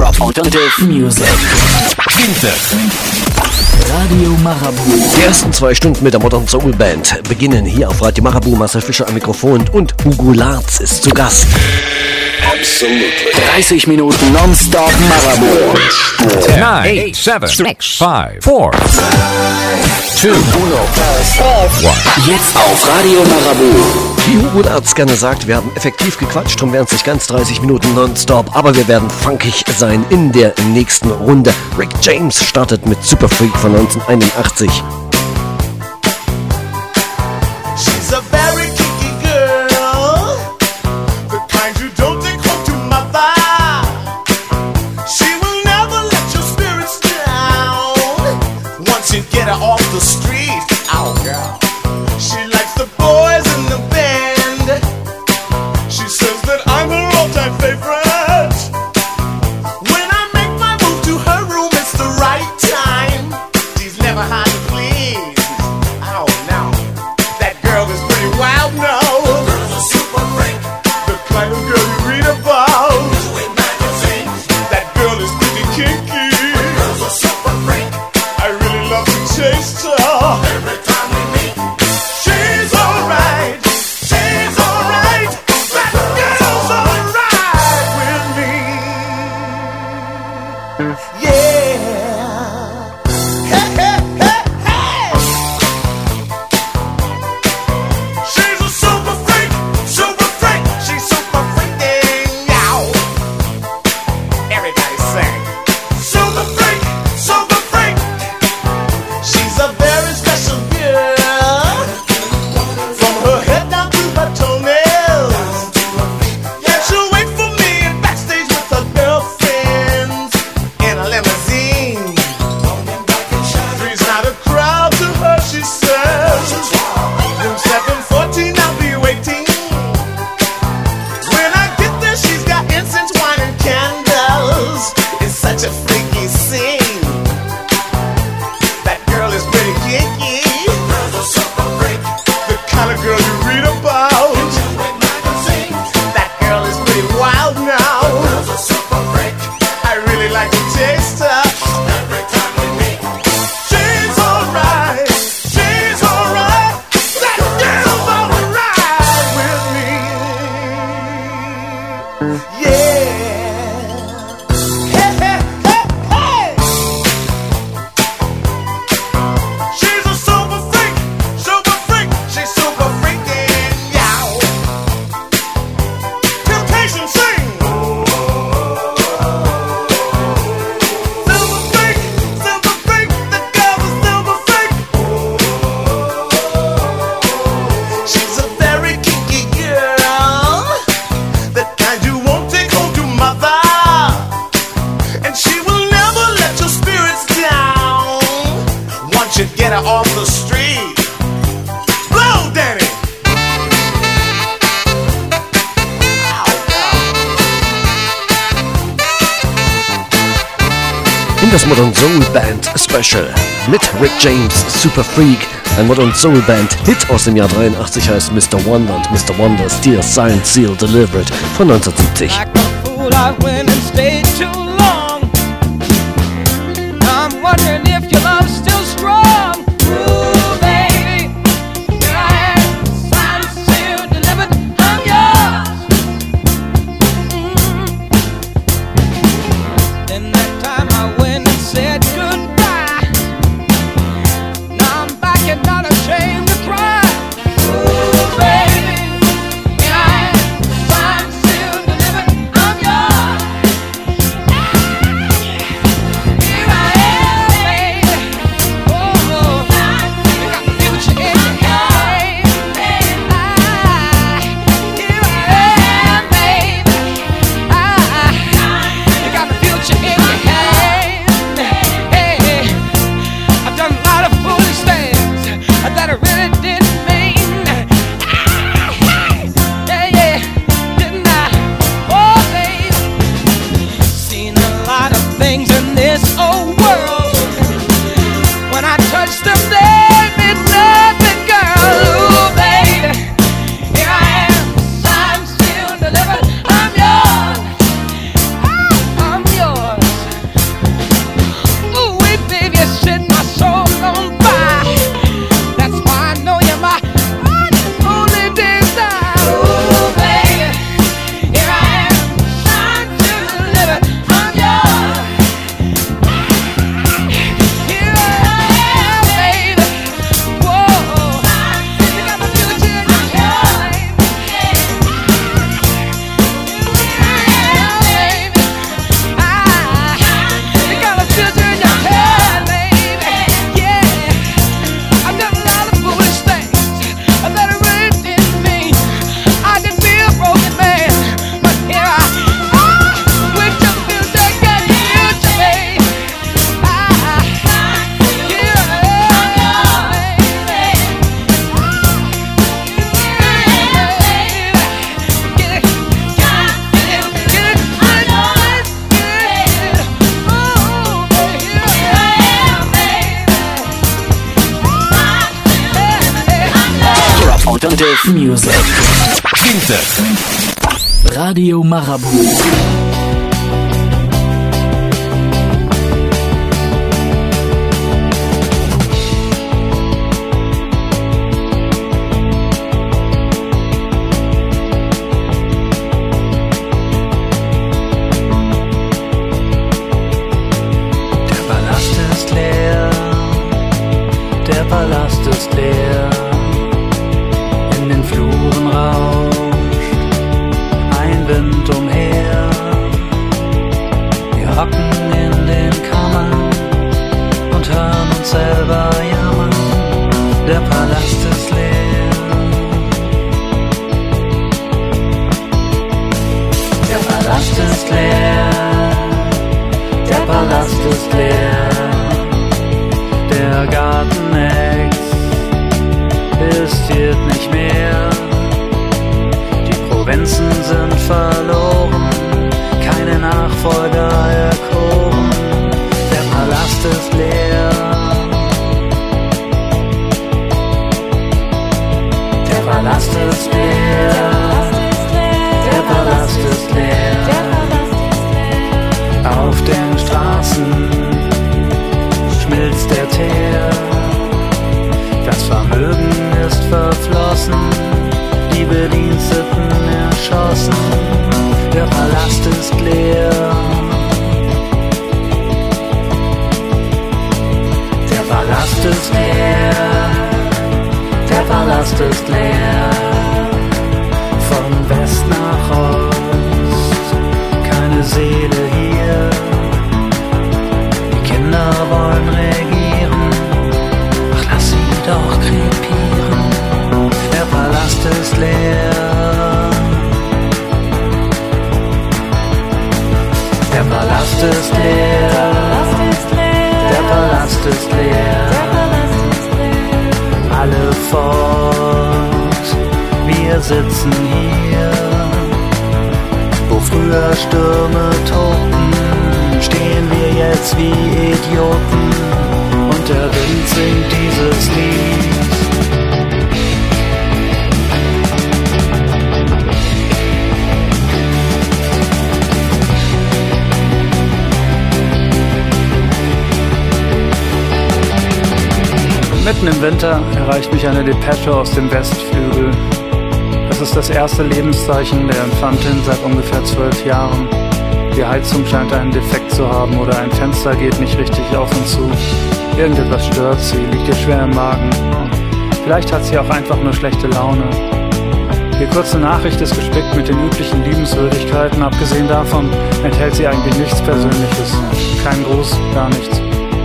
Rock Alternative Music. Radio Marabout. Die ersten 2 Stunden mit der Modern Soul Band beginnen hier auf Radio Marabout. Marcel Fischer am Mikrofon und Hugo Larz ist zu Gast. Absolutely. 30 Minuten nonstop Marabout. 9, 8, 7, 6, 5, 4, 3, 2, 1. Jetzt auf Radio Marabout. Wie Hugo Larz gerne sagt, wir haben effektiv gequatscht, darum werden es nicht ganz 30 Minuten nonstop, aber wir werden funkig sein in der nächsten Runde. Rick James startet mit Super Freak von 1981. Off the street, oh girl. She likes the boys in the band. She says that I'm her all-time favorite. When I make my move to her room, it's the right time. She's never hard to please. Oh no, that girl is pretty wild now. The girl's a super freak, the kind of girl you read about in magazines. That girl is pretty kinky. The girl's a super freak. I really love to taste her. Every time we meet, she's alright. She's alright. That girl's alright with me. Yeah. Hey, hey, hey, hey. She's a super freak. Super freak. She's super freaking out. Everybody sing. Super freak. Super freak. She's a very special girl. From her head down to her toenails. Yeah, she'll wait for me in backstage with her girlfriends in a limousine. Three's not a crowd to her, she says. Room 714, I'll be waiting. When I get there, she's got incense, wine, and candles. It's such a freaky scene. That girl is pretty kinky. Girl's a super freak. The kind of girl you read about in magazines. That girl is pretty wild now. Girl's a super freak. I really like to taste her. Every time we meet, she's alright. She's alright. That girl's alright with me. Yeah. Hey, hey, hey, hey. She's a super freak, she's super freaking out. Temptation sing. Silver freak, the girl's a silver freak. She's a very kinky girl, the kind you won't take home to mother. And she will never let your spirits down. Once you get her off the street, blow, Danny. In das Modern Soul Band Special mit Rick James, Super Freak. Ein Modern Soul Band Hit aus dem Jahr 83 heißt Mr. Wonder und Mr. Wonder's Dear Signed Seal Delivered von 1970. Like a fool, I went and stayed too long. I'm wondering if your love's still strong. Ooh, baby, here I am, signed, sealed, delivered, I'm yours. Then that time I went and said goodbye. Now I'm back and not ashamed to cry. Ooh, baby, here I am, signed, sealed, delivered, I'm yours. Here I am, baby. Oh, you got the future in your hand. Here I am, baby. You got the future in your hand. Hey, I've done a lot of foolish things that I really didn't mean. Yeah, didn't I? Oh, baby, seen a lot of things in this old world. When I touched them, they meant nothing, girl. Ooh, baby, here I am, signed, sealed, delivered, I'm yours. I'm yours. Alternative Music. Radio Marabout. Palast ist leer, in den Fluren rauscht ein Wind umher. Wir hocken in den Kammern und hören uns selber jammern. Der Palast ist leer. Der Palast ist leer. Der Palast ist leer. Der Garten existiert nicht mehr. Die Provinzen sind verloren, keine Nachfolger erkoren. Der Palast ist leer. Der Palast ist leer. Der Palast ist leer. Auf den Straßen schmilzt der Teer. Das Vermögen ist verflossen, die Bediensteten erschossen. Der Palast ist leer. Der Palast ist leer. Der Palast ist leer. Von West nach Ost, keine Seele hier. Die Kinder wollen regieren, ach lass sie doch krepieren. Der Palast ist leer. Der Palast ist leer. Der Palast ist leer. Alle fort, wir sitzen hier, wo früher Stürme tobten, stehen wir jetzt wie Idioten und der Wind singt dieses Lied. Mitten im Winter erreicht mich eine Depesche aus dem Westflügel. Es ist das erste Lebenszeichen der Infantin seit ungefähr 12 Jahren. Die Heizung scheint einen Defekt zu haben oder ein Fenster geht nicht richtig auf und zu. Irgendetwas stört sie, liegt ihr schwer im Magen. Vielleicht hat sie auch einfach nur schlechte Laune. Die kurze Nachricht ist gespickt mit den üblichen Liebenswürdigkeiten. Abgesehen davon enthält sie eigentlich nichts Persönliches. Kein Gruß, gar nichts.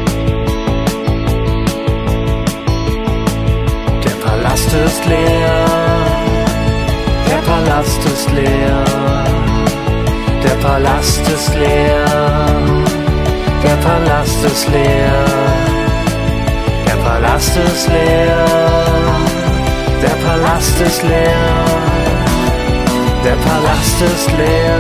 Der Palast ist leer. Der Palast ist leer. Der Palast ist leer. Der Palast ist leer. Der Palast ist leer. Der Palast ist leer. Der Palast ist leer.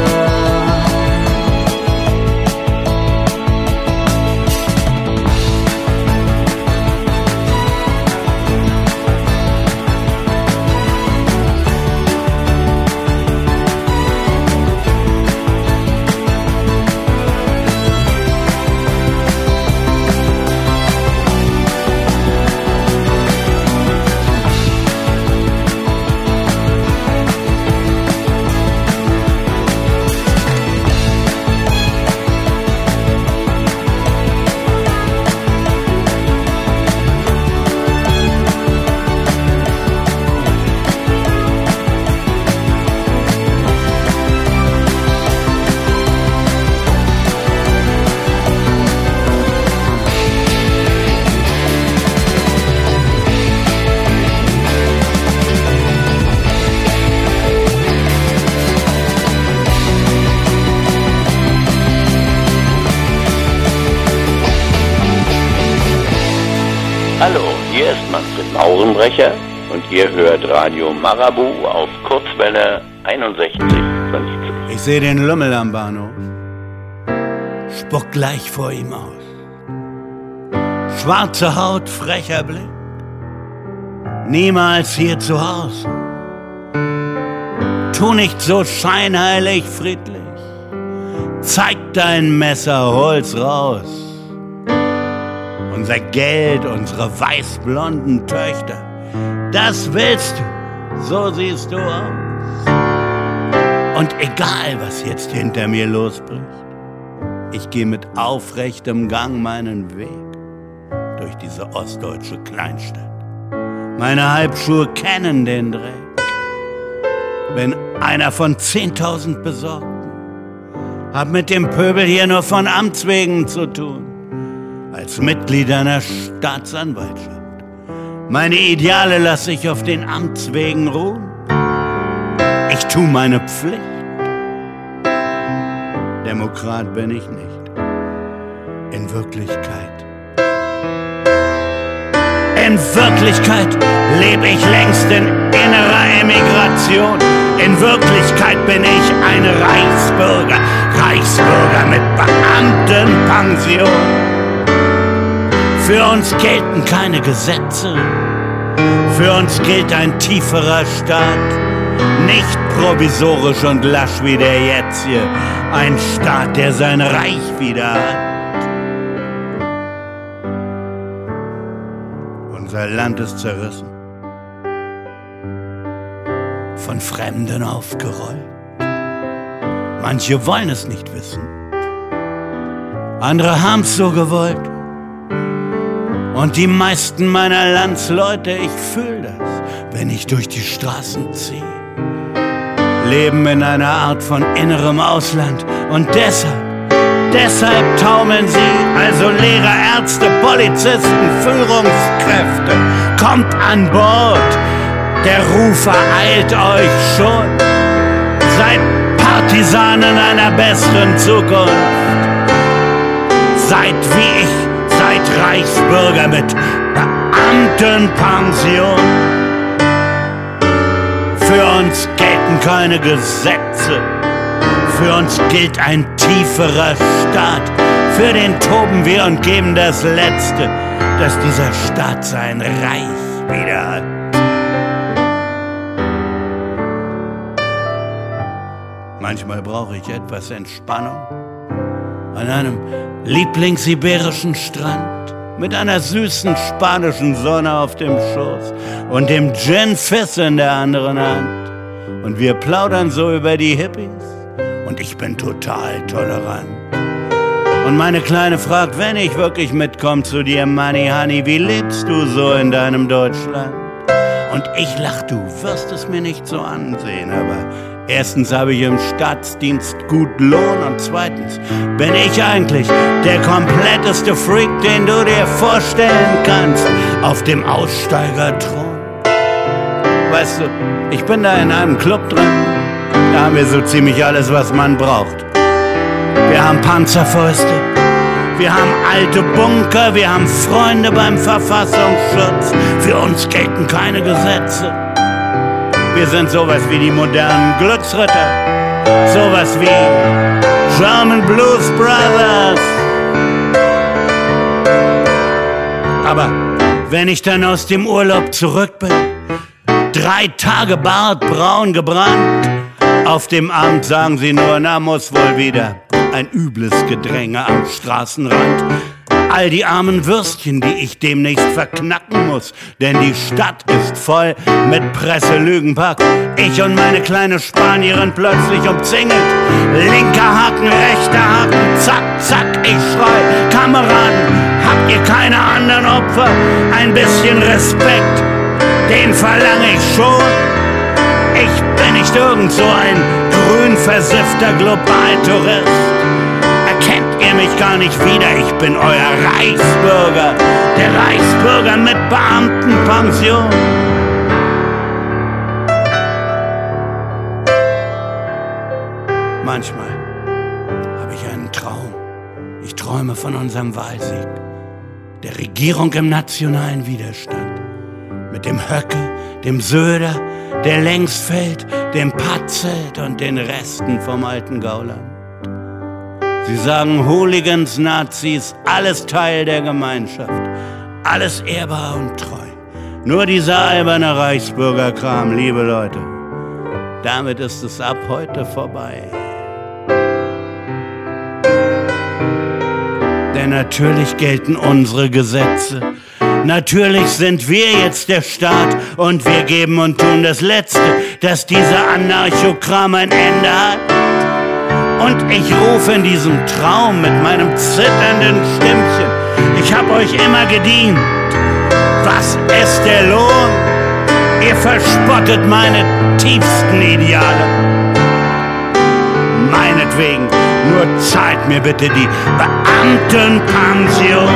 Hallo, hier ist Manfred Maurenbrecher und ihr hört Radio Marabout auf Kurzwelle 61,50. Ich sehe den Lümmel am Bahnhof, spuck gleich vor ihm aus. Schwarze Haut, frecher Blick, niemals hier zu Haus. Tu nicht so scheinheilig friedlich, zeig dein Messer, hol's raus. Unser Geld, unsere weißblonden Töchter, das willst du, so siehst du aus. Und egal, was jetzt hinter mir losbricht, ich geh mit aufrechtem Gang meinen Weg durch diese ostdeutsche Kleinstadt. Meine Halbschuhe kennen den Dreck. Bin einer von 10.000 Besorgten, hab mit dem Pöbel hier nur von Amts wegen zu tun, als Mitglied einer Staatsanwaltschaft. Meine Ideale lass ich auf den Amtswegen ruhen. Ich tu meine Pflicht. Demokrat bin ich nicht. In Wirklichkeit. In Wirklichkeit lebe ich längst in innerer Emigration. In Wirklichkeit bin ich ein Reichsbürger. Reichsbürger mit Beamtenpension. Für uns gelten keine Gesetze. Für uns gilt ein tieferer Staat. Nicht provisorisch und lasch wie der jetzige. Ein Staat, der sein Reich wieder hat. Unser Land ist zerrissen. Von Fremden aufgerollt. Manche wollen es nicht wissen. Andere haben's so gewollt. Und die meisten meiner Landsleute, ich fühl das, wenn ich durch die Straßen ziehe, leben in einer Art von innerem Ausland. Und deshalb taumeln sie, also Lehrer, Ärzte, Polizisten, Führungskräfte, kommt an Bord, der Ruf ereilt euch schon. Seid Partisanen einer besseren Zukunft. Seid wie ich, seid Reichsbürger mit Beamtenpension. Für uns gelten keine Gesetze. Für uns gilt ein tieferer Staat. Für den toben wir und geben das Letzte, dass dieser Staat sein Reich wieder hat. Manchmal brauche ich etwas Entspannung. An einem lieblingssibirischen Strand, mit einer süßen spanischen Sonne auf dem Schoß und dem Gin Fizz in der anderen Hand. Und wir plaudern so über die Hippies und ich bin total tolerant. Und meine Kleine fragt, wenn ich wirklich mitkomme zu dir, Money Honey, wie lebst du so in deinem Deutschland? Und ich lach, du wirst es mir nicht so ansehen, aber erstens habe ich im Staatsdienst gut Lohn und zweitens bin ich eigentlich der kompletteste Freak, den du dir vorstellen kannst, auf dem Aussteigerthron. Weißt du, ich bin da in einem Club drin, da haben wir so ziemlich alles, was man braucht. Wir haben Panzerfäuste, wir haben alte Bunker, wir haben Freunde beim Verfassungsschutz. Für uns gelten keine Gesetze. Wir sind sowas wie die modernen Glücksritter, sowas wie German Blues Brothers. Aber wenn ich dann aus dem Urlaub zurück bin, 3 Tage Bart braun gebrannt, auf dem Abend sagen sie nur, na muss wohl wieder. Ein übles Gedränge am Straßenrand. All die armen Würstchen, die ich demnächst verknacken muss, denn die Stadt ist voll mit Presselügenpack. Ich und meine kleine Spanierin plötzlich umzingelt. Linker Haken, rechter Haken, zack, zack, ich schrei. Kameraden, habt ihr keine anderen Opfer? Ein bisschen Respekt, den verlange ich schon. Ich bin nicht irgend so ein grün versiffter Globaltourist. Erkennt ihr mich gar nicht wieder? Ich bin euer Reichsbürger, der Reichsbürger mit Beamtenpension. Manchmal habe ich einen Traum. Ich träume von unserem Wahlsieg, der Regierung im nationalen Widerstand. Mit dem Höcke, dem Söder, der längst fällt, dem Patzelt und den Resten vom alten Gauland. Sie sagen Hooligans, Nazis, alles Teil der Gemeinschaft, alles ehrbar und treu. Nur dieser alberne Reichsbürgerkram, liebe Leute. Damit ist es ab heute vorbei. Denn natürlich gelten unsere Gesetze. Natürlich sind wir jetzt der Staat und wir geben und tun das Letzte, dass dieser Anarchokram ein Ende hat. Und ich rufe in diesem Traum mit meinem zitternden Stimmchen: Ich hab euch immer gedient. Was ist der Lohn? Ihr verspottet meine tiefsten Ideale. Meinetwegen, nur zahlt mir bitte die Beamtenpension.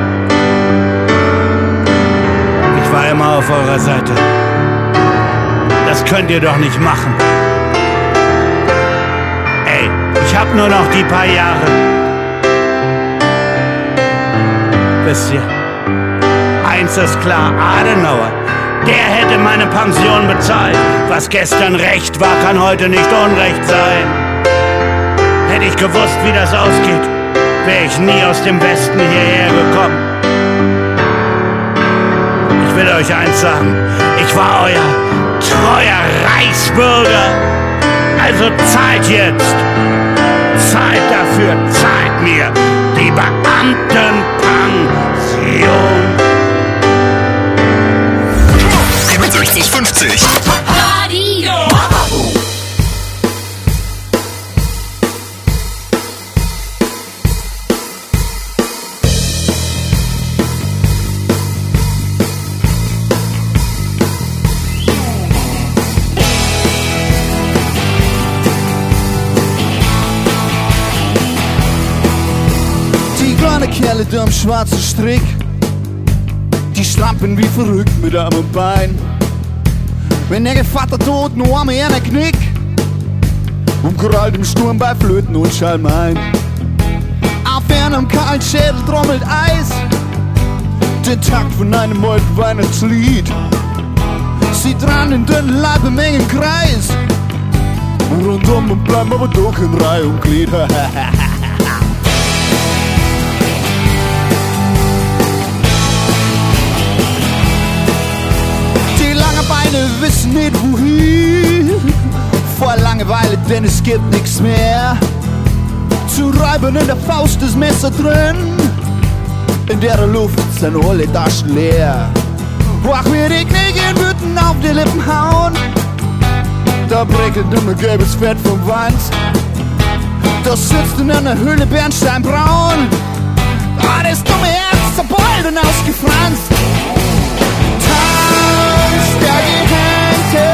Ich war immer auf eurer Seite. Das könnt ihr doch nicht machen. Ey, ich hab nur noch die paar Jahre. Wisst ihr, eins ist klar, Adenauer, der hätte meine Pension bezahlt. Was gestern Recht war, kann heute nicht Unrecht sein. Hätte ich gewusst, wie das ausgeht, wäre ich nie aus dem Westen hierher gekommen. Ich will euch eins sagen, ich war euer treuer Reichsbürger. Also zahlt jetzt. Zahlt dafür, zahlt mir die Beamtenpension. 67,50 Radio Marabu. Die kleinen Kerle da am schwarzen Strick, die strampeln wie verrückt mit Arm und Bein. Wenn der Vater tot, nur einmal in der Knick und gerallt im Sturm bei Flöten und Schalmein. Auf einem kahlen Schädel trommelt Eis den Takt von einem alten Weihnachtslied. Sie dran den dünnen Leib im engen Kreis, rundum und bleiben aber doch in Reihe und Glied. Beine wissen nicht wohin, vor Langeweile, denn es gibt nichts mehr zu reiben. In der Faust das Messer drin, in der Luft sind alle Taschen leer. Ach, wir die Knicken würden auf die Lippen hauen, da prickelt immer gelbes Fett vom Wand. Das sitzt in einer Höhle Bernsteinbraun, das dumme Herz zerbeult und ausgefranst. Der Gehängte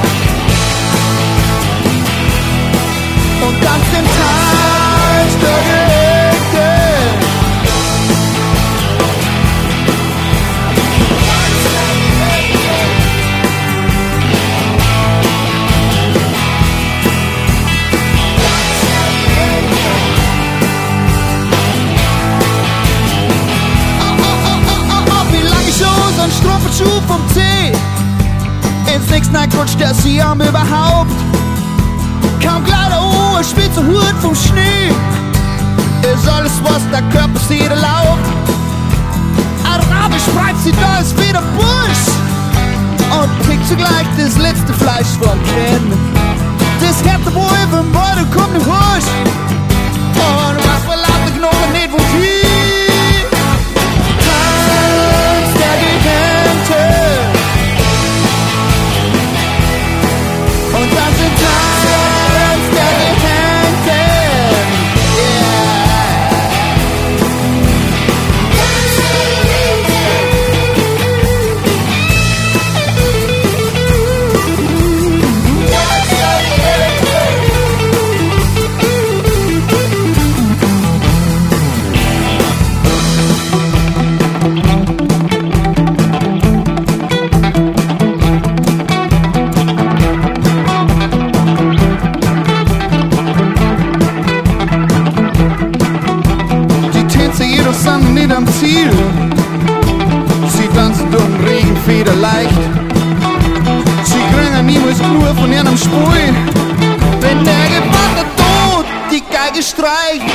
und ganz im Tanz der Gehängte. Wie lange ich so ein Strumpfschuh vom Zeh ins nächste Mal rutscht der Siam überhaupt. Kaum Kleider, spitze Hut vom Schnee, ist alles, was der Körper sieht, erlaubt. Arabisch spreizt sie da ist wieder Busch und pickt zugleich das letzte Fleisch vom Kinn. Das härte wohl, wenn beide kommt im Husch und was verlangt der Knochen nicht wohin. Tanz der Gehängte und dann sind Tanz der Gehängten, nicht am Ziel. Sie tanzen durch den Regen federleicht. Sie kriegen niemals nur von ihrem Spul. Wenn der Gevatter tot die Geige streicht.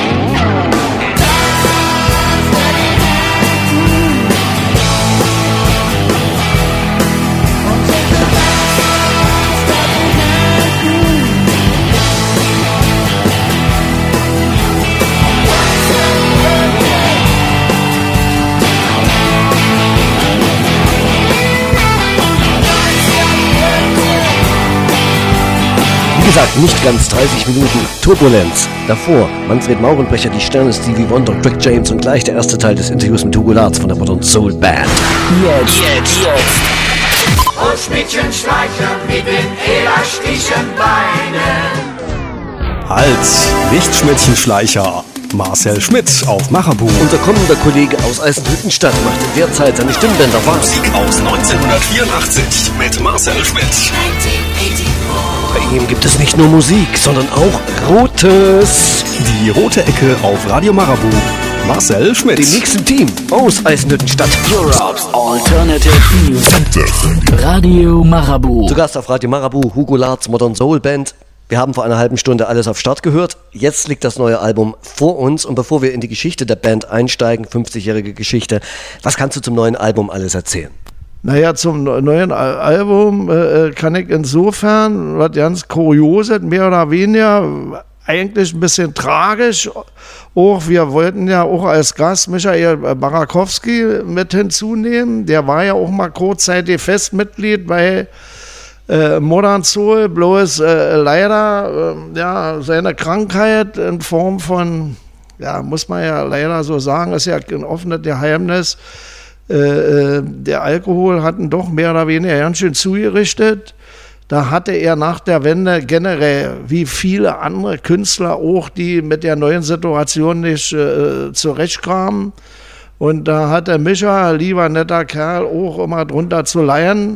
Wie gesagt, nicht ganz 30 Minuten Turbulenz. Davor Manfred Maurenbrecher, die Sterne Stevie Wonder, Rick James und gleich der erste Teil des Interviews mit Hugo Latz von der Modern Soul Band. Jetzt. Großmädchenschleicher mit den elastischen Beinen. Halt, nicht Schmidtchenschleicher. Marcel Schmidt auf Marabu. Unser kommender Kollege aus Eisenhüttenstadt macht in der Zeit seine Stimmbänder warm. Musik aus 1984 mit Marcel Schmidt. Bei ihm gibt es nicht nur Musik, sondern auch Rotes. Die rote Ecke auf Radio Marabu. Marcel Schmidt. Dem nächsten Team aus Eisenhüttenstadt. Europe's Alternative News. Radio Marabu. Zu Gast auf Radio Marabu, Hugo Latz, Modern Soul Band. Wir haben vor einer halben Stunde alles auf Start gehört. Jetzt liegt das neue Album vor uns. Und bevor wir in die Geschichte der Band einsteigen, 50-jährige Geschichte, was kannst du zum neuen Album alles erzählen? Naja, zum neuen Album kann ich insofern, was ganz Kurioses, mehr oder weniger, eigentlich ein bisschen tragisch. Auch wir wollten ja auch als Gast Michael Barakowski mit hinzunehmen. Der war ja auch mal kurzzeitig Festmitglied bei Modern Soul, bloß leider seine Krankheit in Form von, muss man ja leider so sagen, ist ja ein offenes Geheimnis, der Alkohol hat ihn doch mehr oder weniger ganz schön zugerichtet. Da hatte er nach der Wende generell, wie viele andere Künstler auch, die mit der neuen Situation nicht zurechtkamen. Und da hat der Micha, lieber netter Kerl, auch immer drunter zu leiden.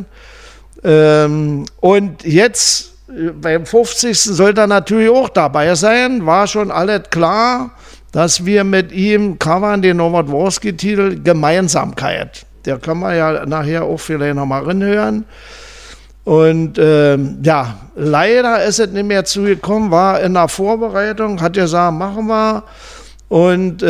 Und jetzt beim 50. sollte er natürlich auch dabei sein, war schon alles klar, dass wir mit ihm covern den Nowotworski-Titel Gemeinsamkeit. Der können wir ja nachher auch vielleicht nochmal reinhören. Und leider ist es nicht mehr zugekommen, war in der Vorbereitung, hat gesagt, machen wir. Und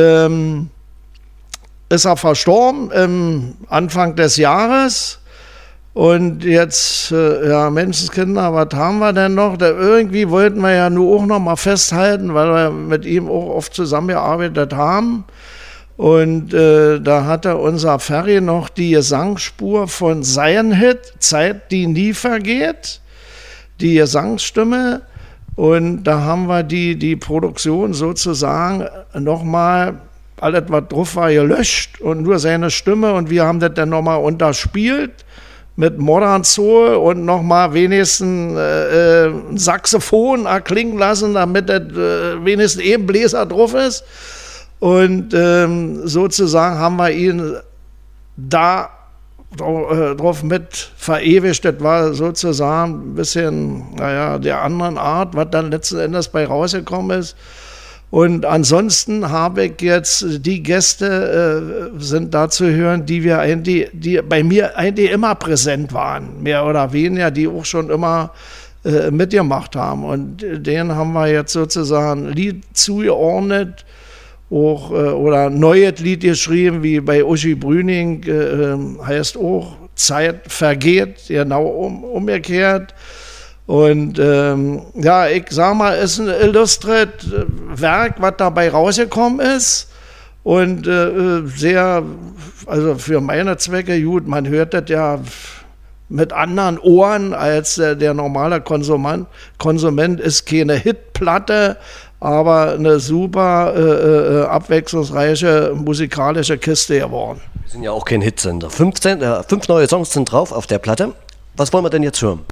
ist er verstorben Anfang des Jahres. Und jetzt, Menschenskinder, was haben wir denn noch? Irgendwie wollten wir ja nur auch noch mal festhalten, weil wir mit ihm auch oft zusammengearbeitet haben. Und da hatte unser Ferry noch die Gesangsspur von seinem Hit, Zeit, die nie vergeht, die Gesangsstimme. Und da haben wir die Produktion sozusagen nochmal, alles was drauf war, gelöscht und nur seine Stimme. Und wir haben das dann nochmal unterspielt mit Modern Soul und nochmal wenigstens ein Saxophon erklingen lassen, damit das wenigstens eben Bläser drauf ist. Und sozusagen haben wir ihn da drauf mit verewigt. Das war sozusagen ein bisschen, der anderen Art, was dann letzten Endes bei rausgekommen ist. Und ansonsten habe ich jetzt, die Gäste sind da zu hören, die bei mir eigentlich immer präsent waren, mehr oder weniger, die auch schon immer mitgemacht haben. Und denen haben wir jetzt sozusagen ein Lied zugeordnet, auch, oder ein neues Lied geschrieben, wie bei Uschi Brüning, heißt auch Zeit vergeht, genau umgekehrt. Und ich sag mal, ist ein illustres Werk, was dabei rausgekommen ist. Und sehr, also für meine Zwecke, gut, man hört das ja mit anderen Ohren als der normale Konsument ist keine Hitplatte, aber eine super abwechslungsreiche musikalische Kiste geworden. Wir sind ja auch kein Hitsender. 5 neue Songs sind drauf auf der Platte. Was wollen wir denn jetzt hören?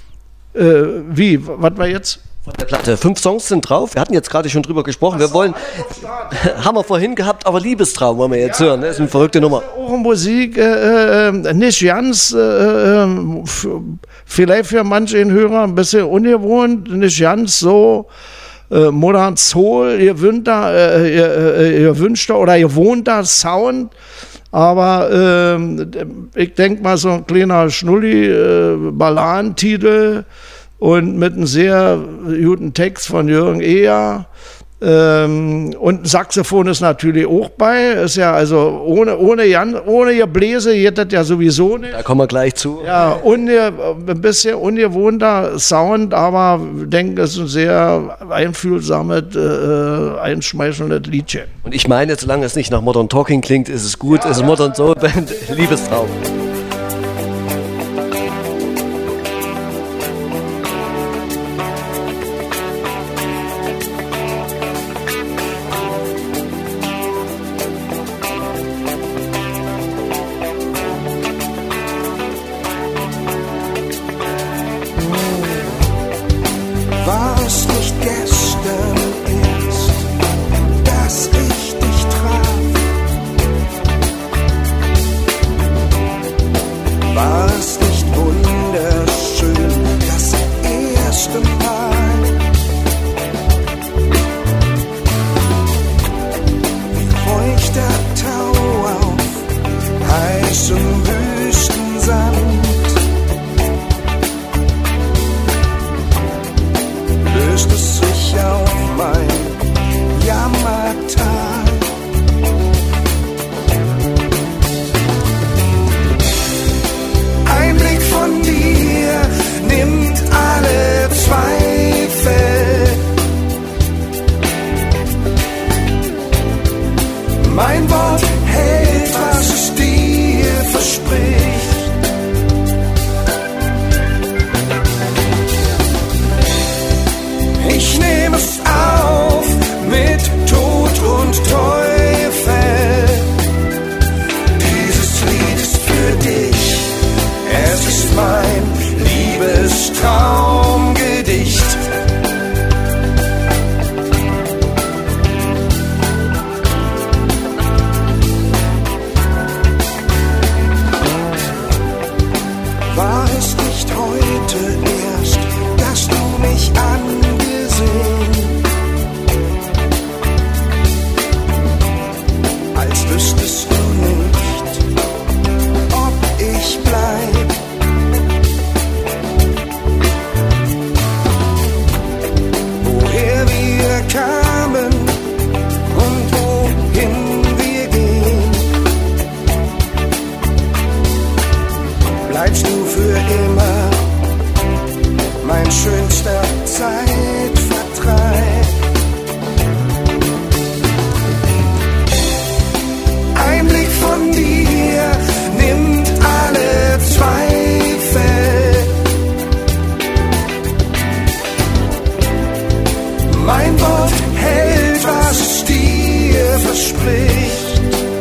Was war jetzt? Von der Platte. 5 Songs sind drauf. Wir hatten jetzt gerade schon drüber gesprochen. Wir wollen, haben wir vorhin gehabt, aber Liebestraum wollen wir jetzt hören. Das ist eine verrückte Nummer. Auch Musik, nicht ganz, vielleicht für manche Hörer ein bisschen ungewohnt, nicht ganz so Modern Soul, gewünschter oder gewohnter Sound. Aber ich denke mal, so ein kleiner Schnulli-Balladentitel und mit einem sehr guten Text von Jürgen Eher. Und ein Saxophon ist natürlich auch bei. Ist ja also ohne Gebläse geht das ja sowieso nicht. Da kommen wir gleich zu. Ja, ein bisschen ungewohnter Sound, aber ich denke, es ist ein sehr einfühlsames, einschmeichelndes Liedchen. Und ich meine, solange es nicht nach Modern Talking klingt, ist es gut. Es ist Modern Soul Band, Liebestraum. als wüsstest du nicht, ob ich bleib. Woher wir kamen und wohin wir gehen, bleibst du für immer mein schönster Zeitvertreib. Ein Blick von dir nimmt alle Zweifel. Mein Wort hält, was es dir verspricht.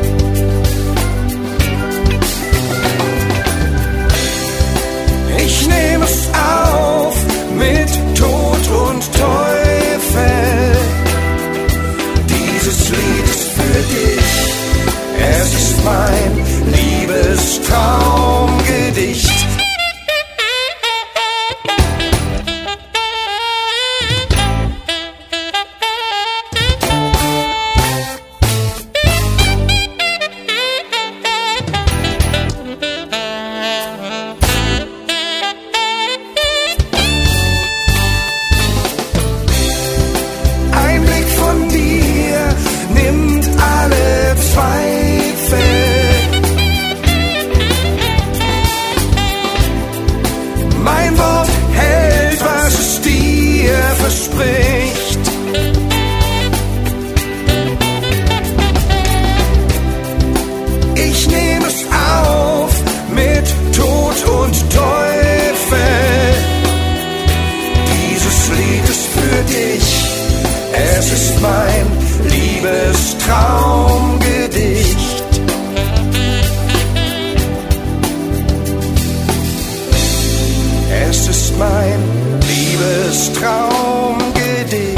Ich nehme es auf mit Tod und Teufel. Dieses Lied ist für dich. Es ist mein Liebestraumgedicht. Ein Blick von dir nimmt alle Zweifel. Mein Wort hält, was es dir verspricht. Ich nehme es auf mit Tod und Teufel. Dieses Lied ist für dich. Es ist mein Liebestraumgedicht. Es ist mein Liebestraumgedicht.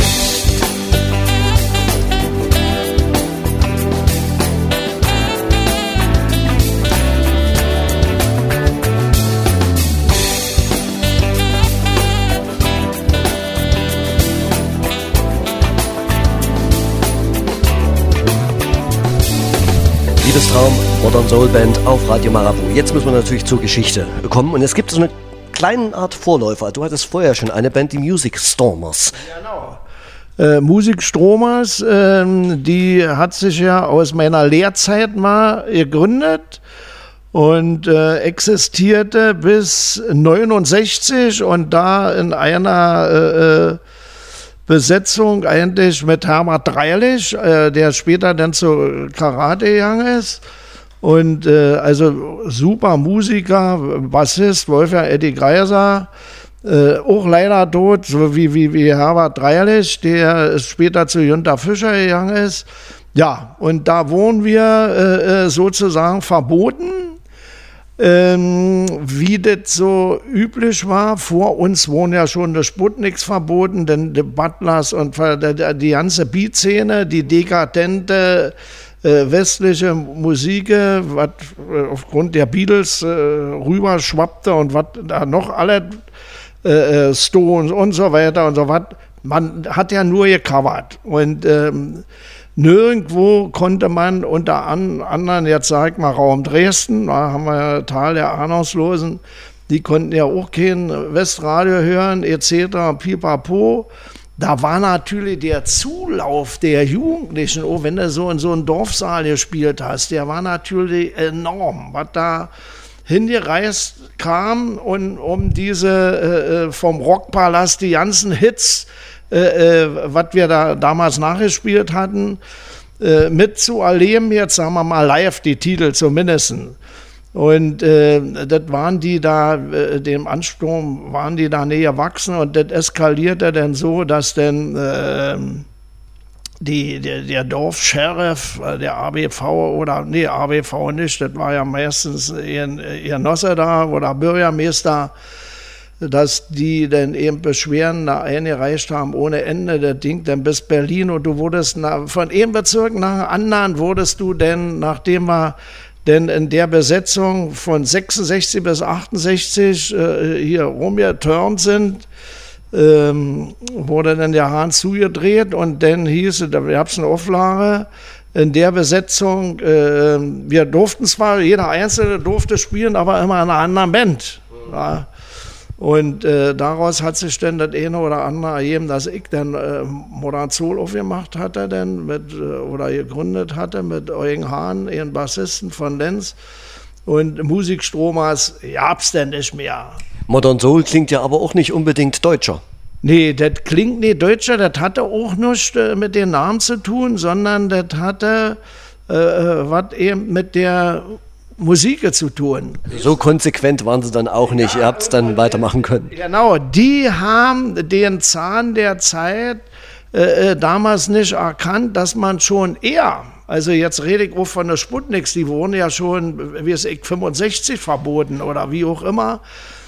Liebestraum, Modern Soul Band auf Radio Marabu. Jetzt müssen wir natürlich zur Geschichte kommen und es gibt so eine kleine Art Vorläufer. Du hattest vorher schon eine Band, die Music Stormers. Genau. Music Stormers, die hat sich ja aus meiner Lehrzeit mal gegründet und existierte bis 69 und da in einer Besetzung eigentlich mit Herbert Dreilich, der später dann zu Karate gegangen ist. Und also super Musiker, Bassist Wolfgang Eddie Greiser, auch leider tot, so wie Herbert Dreilich, der später zu Jutta Fischer gegangen ist. Ja, und da wurden wir sozusagen verboten. Wie das so üblich war, vor uns wurden ja schon die Sputniks verboten, denn die Butlers und die ganze Beat-Szene, die dekadente westliche Musik, was aufgrund der Beatles rüberschwappte und was da noch alle Stones und so weiter und so was, man hat ja nur gecovert und nirgendwo konnte man unter anderem, jetzt sag ich mal Raum Dresden, da haben wir ja Tal der Ahnungslosen, die konnten ja auch kein Westradio hören, etc., pipapo. Da war natürlich der Zulauf der Jugendlichen, oh, wenn du so in so einem Dorfsaal gespielt hast, der war natürlich enorm, was da hingereist kam und um diese vom Rockpalast die ganzen Hits, was wir da damals nachgespielt hatten, mitzuerleben, jetzt sagen wir mal live, die Titel zumindest. Und das waren die da, dem Ansturm waren die da näher gewachsen und das eskalierte dann so, dass dann der Dorfsheriff, der ABV oder, nee, ABV nicht, das war ja meistens ihr Nosse da oder Bürgermeister, dass die dann eben Beschwerden da eingereicht haben ohne Ende, das Ding dann bis Berlin und du wurdest von einem Bezirk nach dem anderen wurdest du dann, nachdem wir denn in der Besetzung von 66 bis 68 hier rumgeturnt sind, wurde dann der Hahn zugedreht und dann hieß es, da gab es eine Auflage, in der Besetzung. Wir durften zwar, jeder Einzelne durfte spielen, aber immer in einer anderen Band. Ja. Und daraus hat sich dann das eine oder andere ergeben, dass ich dann Modern Soul aufgemacht hatte, oder gegründet hatte mit Eugen Hahn, ihren Bassisten von Lenz. Und Musikstromers gab's denn nicht mehr. Modern Soul klingt ja aber auch nicht unbedingt deutscher. Nee, das klingt nicht deutscher, das hatte auch nichts mit den Namen zu tun, sondern das hatte was eben mit der Musik zu tun. So konsequent waren sie dann auch nicht, ihr habt es dann weitermachen können. Genau, die haben den Zahn der Zeit damals nicht erkannt, dass man schon eher, also jetzt rede ich auch von der Sputniks, die wurden ja schon, wie es ich, 65 verboten oder wie auch immer,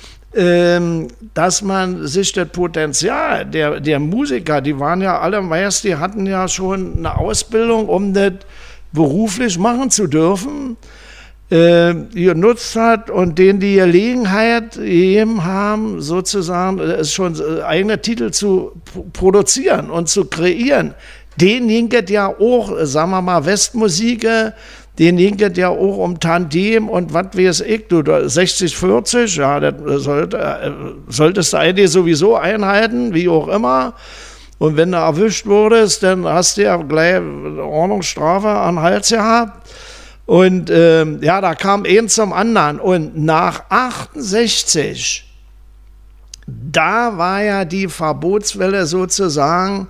dass man sich das Potenzial der Musiker, die waren ja alle meist, die hatten ja schon eine Ausbildung, um das beruflich machen zu dürfen, genutzt hat und denen die Gelegenheit gegeben haben, sozusagen schon eigene Titel zu produzieren und zu kreieren. Den hinket ja auch, sagen wir mal, Westmusik, den hinket ja auch um Tandem und was weiß ich, du 60-40, ja, das solltest du eigentlich sowieso einhalten, wie auch immer. Und wenn du erwischt wurdest, dann hast du ja gleich eine Ordnungsstrafe an den Hals gehabt. Und ja, da kam ein zum anderen. Und nach 68, da war ja die Verbotswelle sozusagen,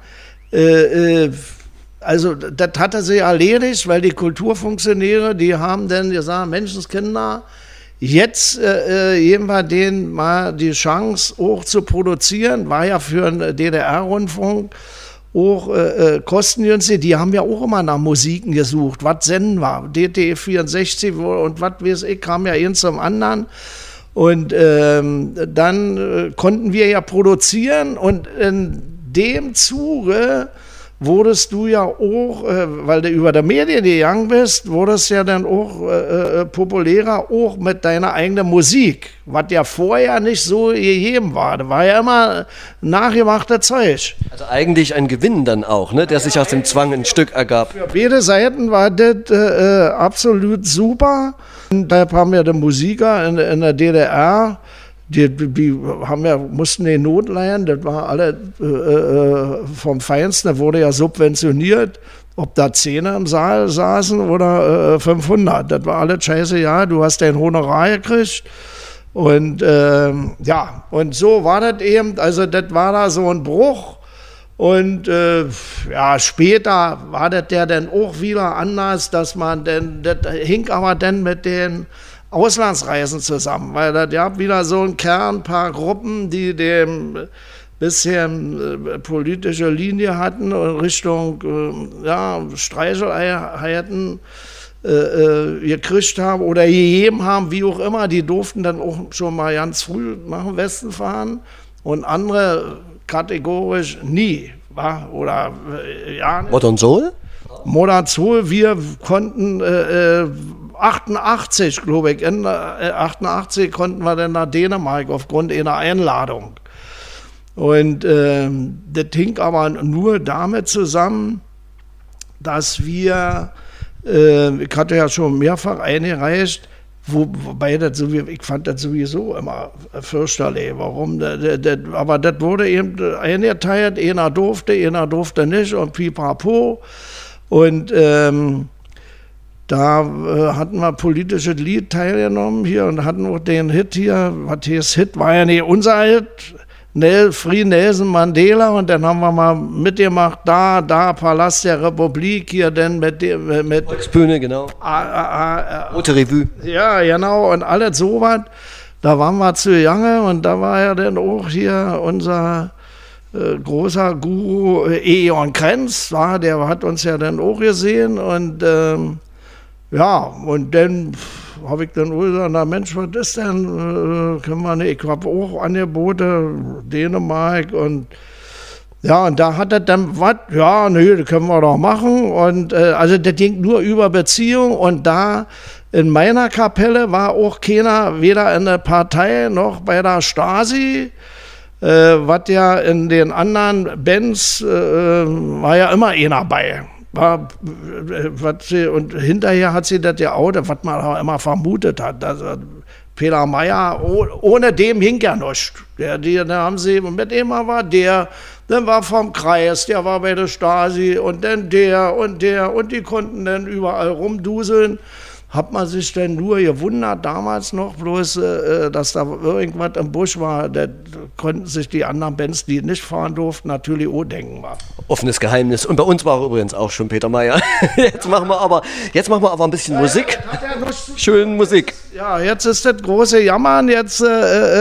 also das hatte sie erledigt, weil die Kulturfunktionäre, die haben dann gesagt, Menschenskinder, jetzt geben wir denen mal die Chance, auch zu produzieren, war ja für den DDR-Rundfunk auch kostengünstig, die haben ja auch immer nach Musiken gesucht, was senden wir, DTE 64 und was weiß ich, kam ja eins zum anderen und dann konnten wir ja produzieren und in dem Zuge wurdest du ja auch, weil du über die Medien gegangen bist, wurdest ja dann auch populärer, auch mit deiner eigenen Musik, was ja vorher nicht so gegeben war. Das war ja immer nachgemachte Zeug. Also eigentlich ein Gewinn dann auch, ne, der sich aus dem Zwang ein Stück ergab. Für beide Seiten war das absolut super. Und deshalb haben wir die Musiker in der DDR, die haben ja, mussten die Not leihen, das war alle vom Feinsten, da wurde ja subventioniert, ob da 10 im Saal saßen oder 500, das war alles scheiße, ja, du hast dein Honorar gekriegt und ja, und so war das eben, also das war da so ein Bruch und ja, später war das ja dann auch wieder anders, dass man dann, das hing aber dann mit den Auslandsreisen zusammen, weil da gab wieder so ein Kern, ein paar Gruppen, die dem bisschen politische Linie hatten in Richtung ja, Streicheleinheiten gekriegt haben oder gegeben haben, wie auch immer, die durften dann auch schon mal ganz früh nach dem Westen fahren und andere kategorisch nie, war oder ja. Modern Soul? Modern Soul, wir konnten 88, glaube ich, Ende 88 konnten wir dann nach Dänemark aufgrund einer Einladung. Und das hing aber nur damit zusammen, dass wir, ich hatte ja schon mehrfach eingereicht, wobei das sowieso, ich fand das sowieso immer fürchterlich, warum, aber das wurde eben eingeteilt, einer durfte nicht und pipapo. Und da hatten wir politisches Lied teilgenommen hier und hatten auch den Hit hier, was hieß Hit, war ja nicht unser Hit, Free Nelson Mandela und dann haben wir mal mitgemacht, da, Palast der Republik, hier denn mit Volksbühne, genau. Rote Revue. Ja, genau, und alles sowas, da waren wir zu Jange und da war ja dann auch hier unser großer Guru Eon Krenz, der hat uns ja dann auch gesehen und ja, und dann habe ich dann gesagt, na Mensch, was ist denn, können wir nicht, ich habe auch Angebote, Dänemark und ja, und da hat er dann was, ja, nee, das können wir doch machen und also das ging nur über Beziehung und da in meiner Kapelle war auch keiner, weder in der Partei noch bei der Stasi, was ja in den anderen Bands war ja immer einer bei. Und hinterher hat sie das ja auch, was man auch immer vermutet hat. Also Peter Meyer, ohne dem hing ja nichts. Da haben sie, mit dem war der, dann war vom Kreis, der war bei der Stasi und dann der und die konnten dann überall rumduseln. Hat man sich denn nur gewundert, damals noch bloß, dass da irgendwas im Busch war, da konnten sich die anderen Bands, die nicht fahren durften, natürlich auch denken. Offenes Geheimnis. Und bei uns war übrigens auch schon Peter Meyer. Jetzt machen wir aber ein bisschen Musik. Schön Musik. Ja, jetzt ist das große Jammern, jetzt die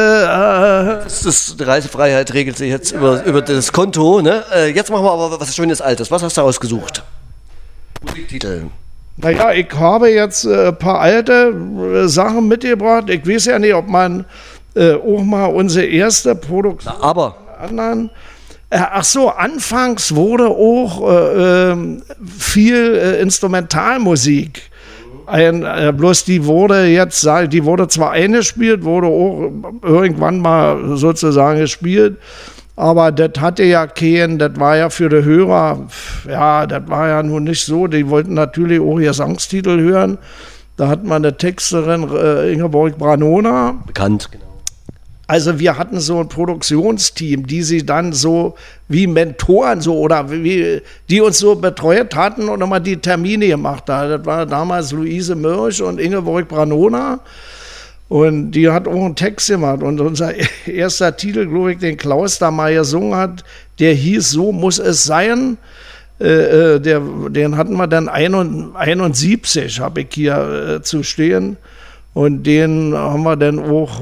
Reisefreiheit regelt sich jetzt über das Konto. Ne? Jetzt machen wir aber was Schönes Altes. Was hast du ausgesucht? Musiktitel. Naja, ich habe jetzt ein paar alte Sachen mitgebracht. Ich weiß ja nicht, ob man auch mal unsere erste Produktion anderen. Ach so, anfangs wurde auch viel Instrumentalmusik. Bloß die wurde zwar eingespielt, wurde auch irgendwann mal sozusagen gespielt. Aber das hatte ja das war ja für die Hörer, ja, das war ja nun nicht so. Die wollten natürlich auch ihr Sangstitel hören. Da hat man eine Texterin, Ingeborg Branona. Bekannt, genau. Also wir hatten so ein Produktionsteam, die sie dann so wie Mentoren die uns so betreut hatten und immer die Termine gemacht haben. Das war damals Luise Mörch und Ingeborg Branona. Und die hat auch einen Text gemacht. Und unser erster Titel, glaube ich, den Klaus da mal gesungen hat, der hieß So muss es sein. Den hatten wir dann 71, habe ich hier zu stehen. Und den haben wir dann auch,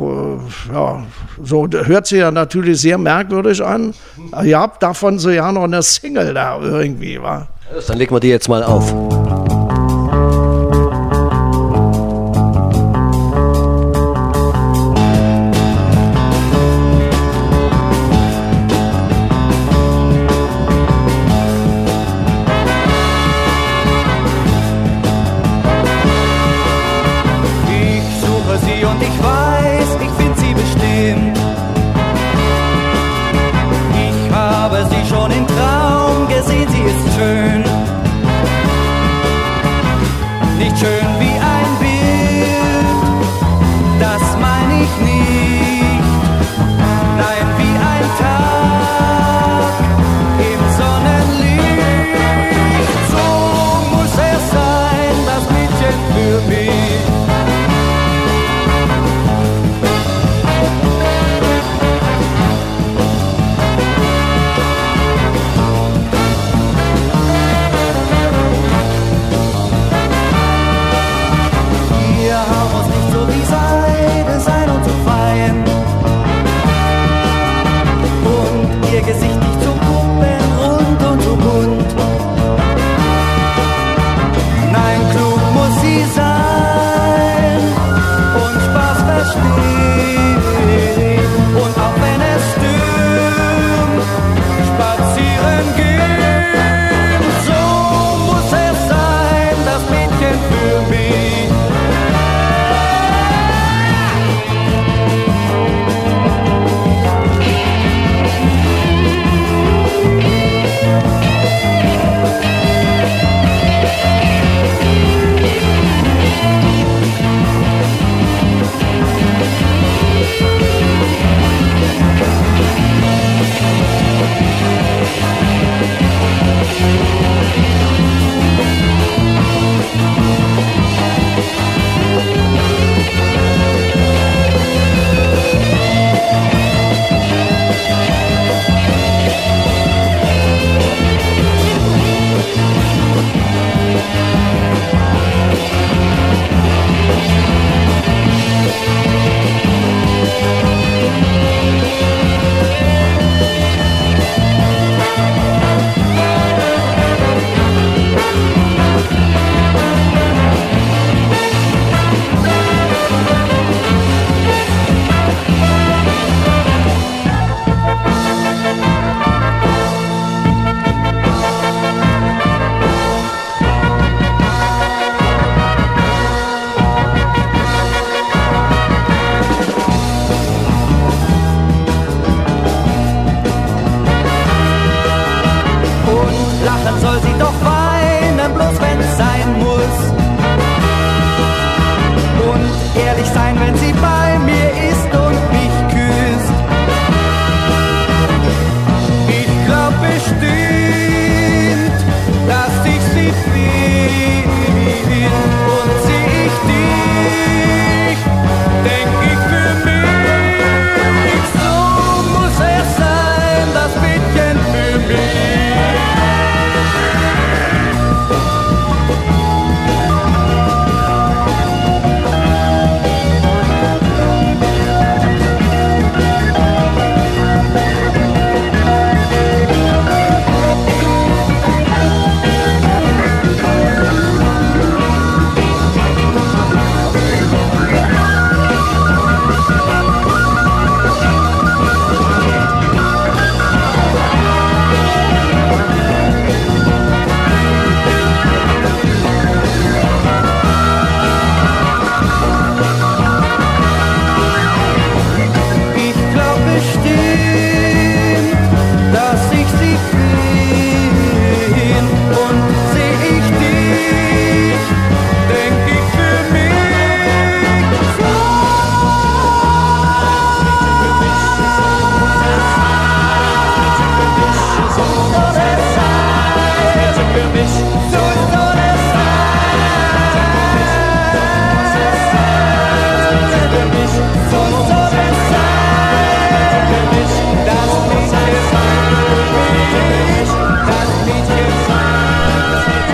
so hört sich ja natürlich sehr merkwürdig an. Ihr habt davon so ja noch eine Single da irgendwie, wa? Dann legen wir die jetzt mal auf.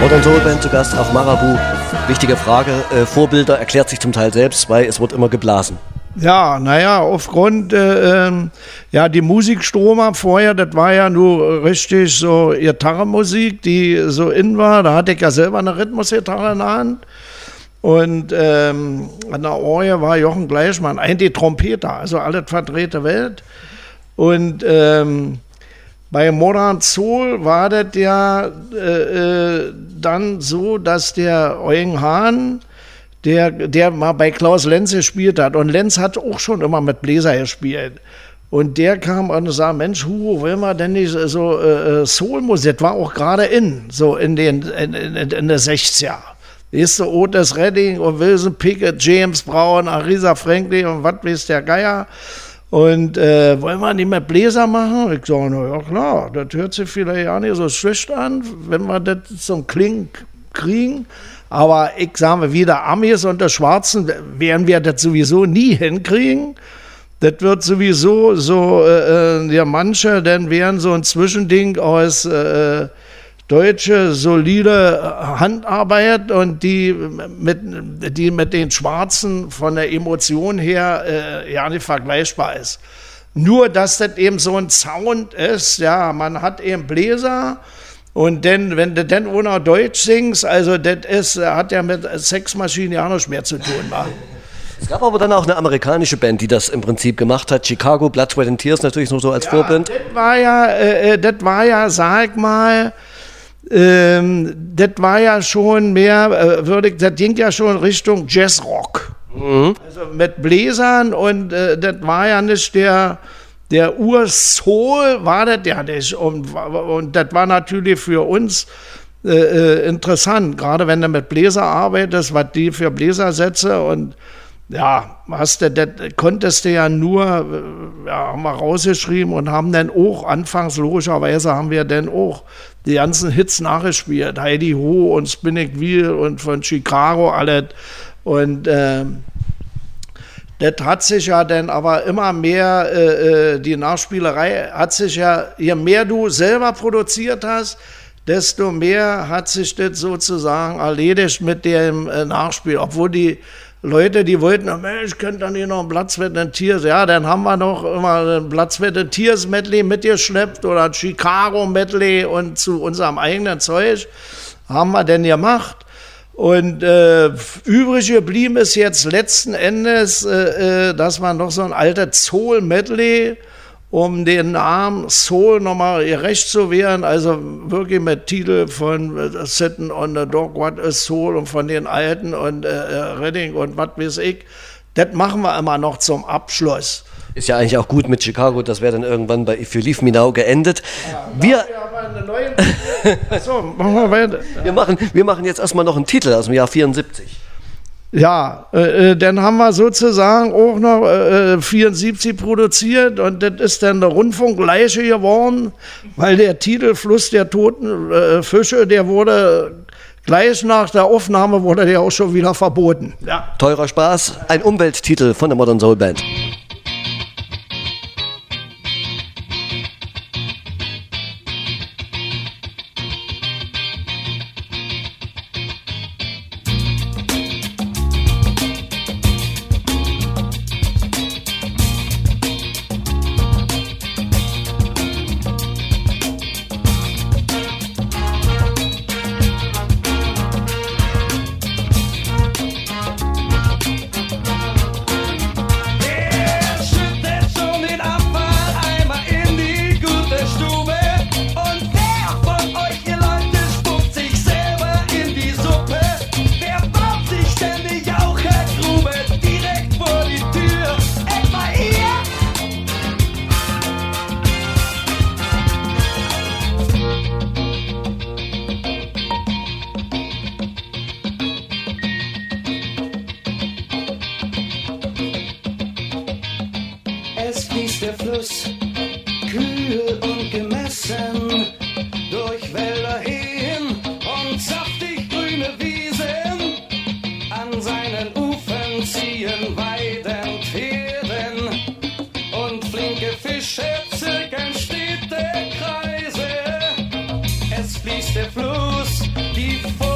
Modern Soul Band zu Gast auf Marabu. Wichtige Frage, Vorbilder erklärt sich zum Teil selbst, weil es wird immer geblasen. Ja, naja, aufgrund, die Musikstromer vorher, das war ja nur richtig so Gitarrenmusik, die so in war. Da hatte ich ja selber eine Rhythmusgitarre in der Hand. Und an der Orgel war Jochen Gleichmann, eigentlich Trompeter, also alles verdrehte Welt. Und bei Modern Soul war das ja dann so, dass der Eugen Hahn, der mal bei Klaus Lenz gespielt hat, und Lenz hat auch schon immer mit Bläser gespielt. Und der kam und sagte, Mensch, Hugo, wollen wir denn nicht so Soulmusik? Das war auch gerade so in den 60er. Weißt du, Otis Redding und Wilson Pickett, James Brown, Aretha Franklin und was weiß der Geier. Und wollen wir nicht mehr Bläser machen? Ich sage, na ja klar, das hört sich vielleicht ja nicht so schlecht an, wenn wir das zum Klingen kriegen. Aber ich sage wieder, Amis und der Schwarzen werden wir das sowieso nie hinkriegen. Das wird sowieso so, manche, dann wären so ein Zwischending aus deutsche, solide Handarbeit und die mit den Schwarzen von der Emotion her ja nicht vergleichbar ist. Nur, dass das eben so ein Sound ist, ja, man hat eben Bläser und dann, wenn du dann ohne Deutsch singst, also das hat ja mit Sexmaschinen ja nicht mehr zu tun. Wa? Es gab aber dann auch eine amerikanische Band, die das im Prinzip gemacht hat. Chicago, Blood, Sweat and Tears natürlich nur so als Vorbild. Das war ja, sag mal, das war ja schon mehr, das ging ja schon Richtung Jazzrock. Mhm. Also mit Bläsern und das war ja nicht der Ur-Soul, war das ja nicht. Und das war natürlich für uns interessant, gerade wenn du mit Bläser arbeitest, was die für Bläsersätze und ja, konntest du ja nur, haben wir rausgeschrieben und haben dann auch, anfangs logischerweise haben wir dann auch die ganzen Hits nachgespielt, Heidi Ho und Spinning Wheel und von Chicago alles und das hat sich ja dann aber immer mehr, die Nachspielerei hat sich ja, je mehr du selber produziert hast, desto mehr hat sich das sozusagen erledigt mit dem Nachspiel, obwohl die Leute, die wollten, Mensch, könnt ihr nicht noch ein Blood, Sweat and Tears? Ja, dann haben wir noch immer ein Blood, Sweat and Tears Medley mitgeschleppt oder ein Chicago Medley und zu unserem eigenen Zeug haben wir denn gemacht. Und übrig geblieben ist jetzt letzten Endes, dass man noch so ein altes Soul Medley, um den Namen Soul nochmal gerecht zu werden, also wirklich mit Titel von Sitting on the Dog, What is Soul und von den Alten und Redding und was weiß ich, das machen wir immer noch zum Abschluss. Ist ja eigentlich auch gut mit Chicago, das wäre dann irgendwann bei If You Leave Me Now geendet. Ja, Achso, machen wir weiter. Wir machen jetzt erstmal noch einen Titel aus dem Jahr 74. Ja, dann haben wir sozusagen auch noch 74 produziert und das ist dann der Rundfunkleiche geworden, weil der Titel Fluss der toten Fische, der wurde gleich nach der Aufnahme wurde der auch schon wieder verboten. Ja. Teurer Spaß, ein Umwelttitel von der Modern Soul Band. fließt der Fluss, die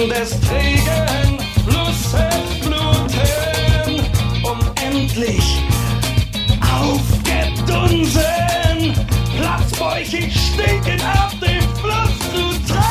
des trägen Flusses bluten, endlich aufgedunsen, platzbäuchig stinkend auf dem Fluss zu treiben.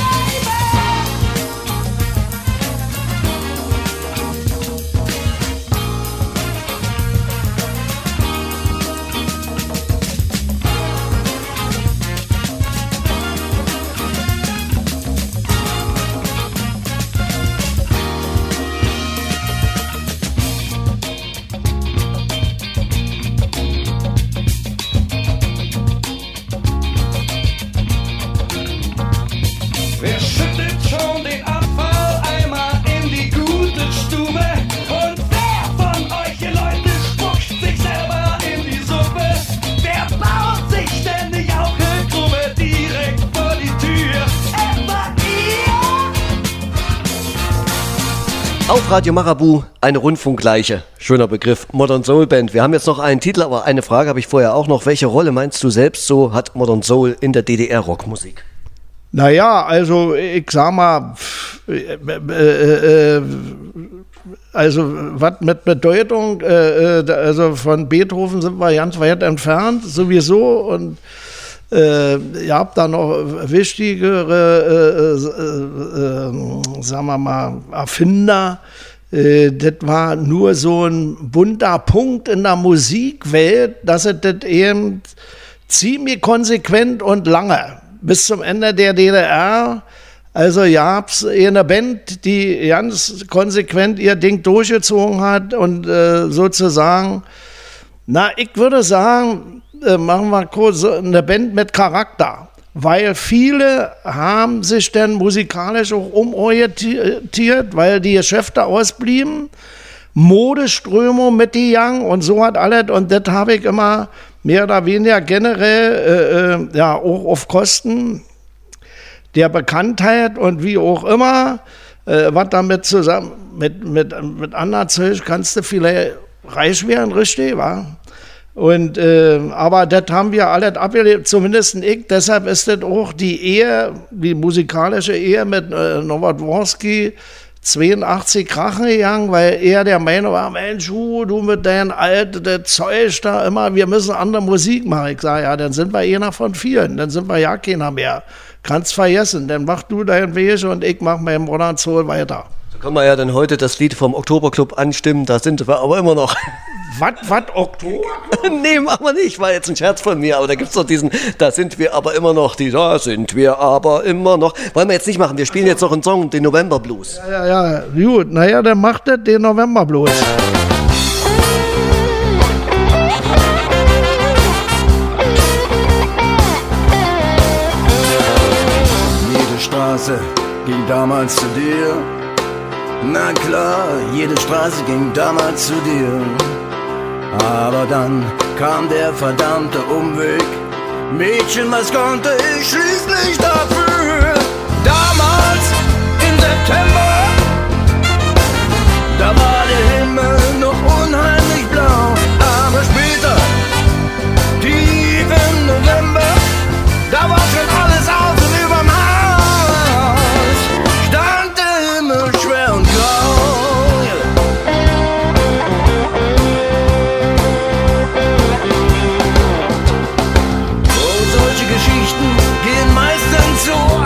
Auf Radio Marabu eine Rundfunkleiche. Schöner Begriff, Modern Soul Band. Wir haben jetzt noch einen Titel, aber eine Frage habe ich vorher auch noch. Welche Rolle meinst du selbst so hat Modern Soul in der DDR-Rockmusik? Naja, also ich sag mal, also was mit Bedeutung, also von Beethoven sind wir ganz weit entfernt, sowieso, und ihr habt da noch wichtigere, sagen wir mal, Erfinder. Das war nur so ein bunter Punkt in der Musikwelt, dass es das eben ziemlich konsequent und lange bis zum Ende der DDR, also ihr habt eine Band, die ganz konsequent ihr Ding durchgezogen hat und sozusagen, ich würde sagen, machen wir kurz eine Band mit Charakter, weil viele haben sich dann musikalisch auch umorientiert, weil die Geschäfte ausblieben, Modeströmung mitgegangen und so hat alles, und das habe ich immer mehr oder weniger generell ja auch auf Kosten der Bekanntheit und wie auch immer, was damit zusammen mit anderen Zeug kannst du vielleicht reich werden, richtig, wa? Und aber das haben wir alles abgelehnt, zumindest ich, deshalb ist das auch die Ehe, die musikalische Ehe mit Nowotworski 82 krachen gegangen, weil er der Meinung war, Mensch, du mit deinem alten Zeug da immer, wir müssen andere Musik machen. Ich sage, ja, dann sind wir einer von vielen, dann sind wir ja keiner mehr. Kannst vergessen, dann mach du deinen Weg und ich mach meinen Modern Soul weiter. So kann man ja dann heute das Lied vom Oktoberclub anstimmen, da sind wir aber immer noch. Was, Oktober? Nee, machen wir nicht, war jetzt ein Scherz von mir, aber da gibt's doch diesen, da sind wir aber immer noch, Wollen wir jetzt nicht machen, wir spielen jetzt noch einen Song, den November Blues. Ja, gut, naja, dann macht das den November Blues. Jede Straße ging damals zu dir. Na klar, jede Straße ging damals zu dir. Aber dann kam der verdammte Umweg. Mädchen, was konnte ich schließlich dafür? Damals im September, da war der Himmel noch unheimlich blau. Aber später, tief im November, da war schon alles aus und überm Haus stand der Himmel schwer und grau. Oh, solche Geschichten gehen meistens so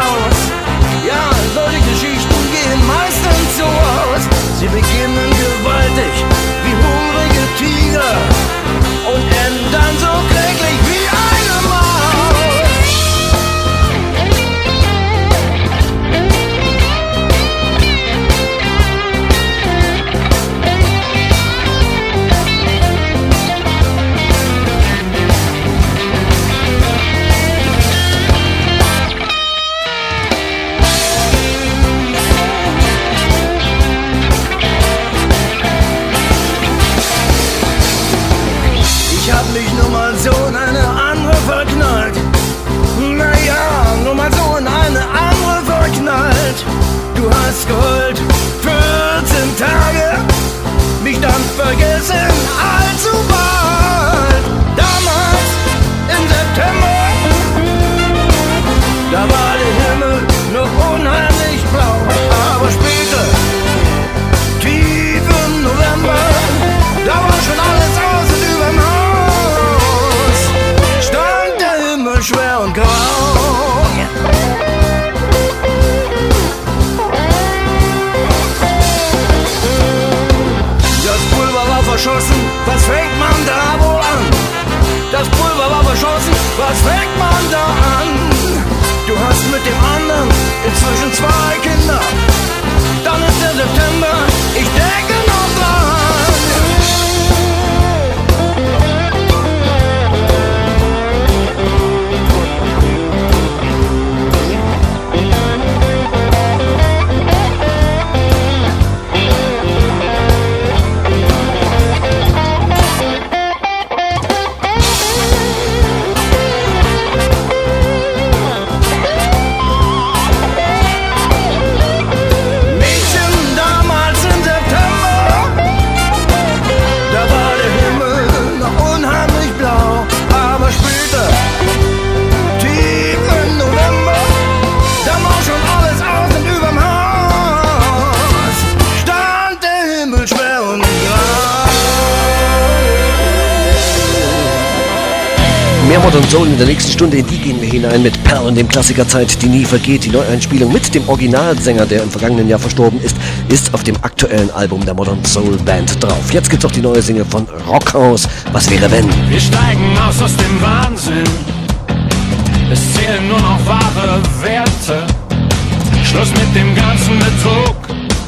Modern Soul in der nächsten Stunde. In die gehen wir hinein mit Pearl und dem Klassiker Zeit, die nie vergeht. Die Neueinspielung mit dem Originalsänger, der im vergangenen Jahr verstorben ist auf dem aktuellen Album der Modern Soul Band drauf. Jetzt gibt's auch die neue Single von Rockhaus. Was wäre wenn? Wir steigen aus dem Wahnsinn. Es zählen nur noch wahre Werte. Schluss mit dem ganzen Betrug.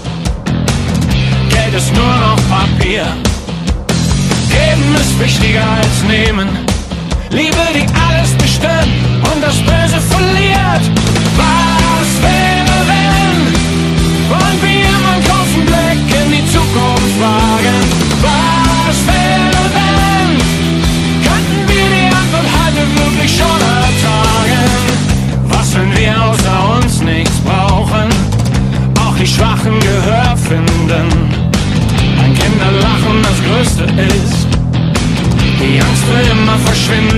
Geld ist nur noch Papier. Geben ist wichtiger als nehmen. Liebe, die alles bestimmt und das Böse verliert. Was wäre wenn? Wollen wir mal einen kurzen Blick in die Zukunft wagen? Was wäre wenn? Könnten wir die Antwort heute wirklich schon ertragen? Was, wenn wir außer uns nichts brauchen? Auch die Schwachen Gehör finden. Ein Kinderlachen das Größte ist. Die Angst will immer verschwinden.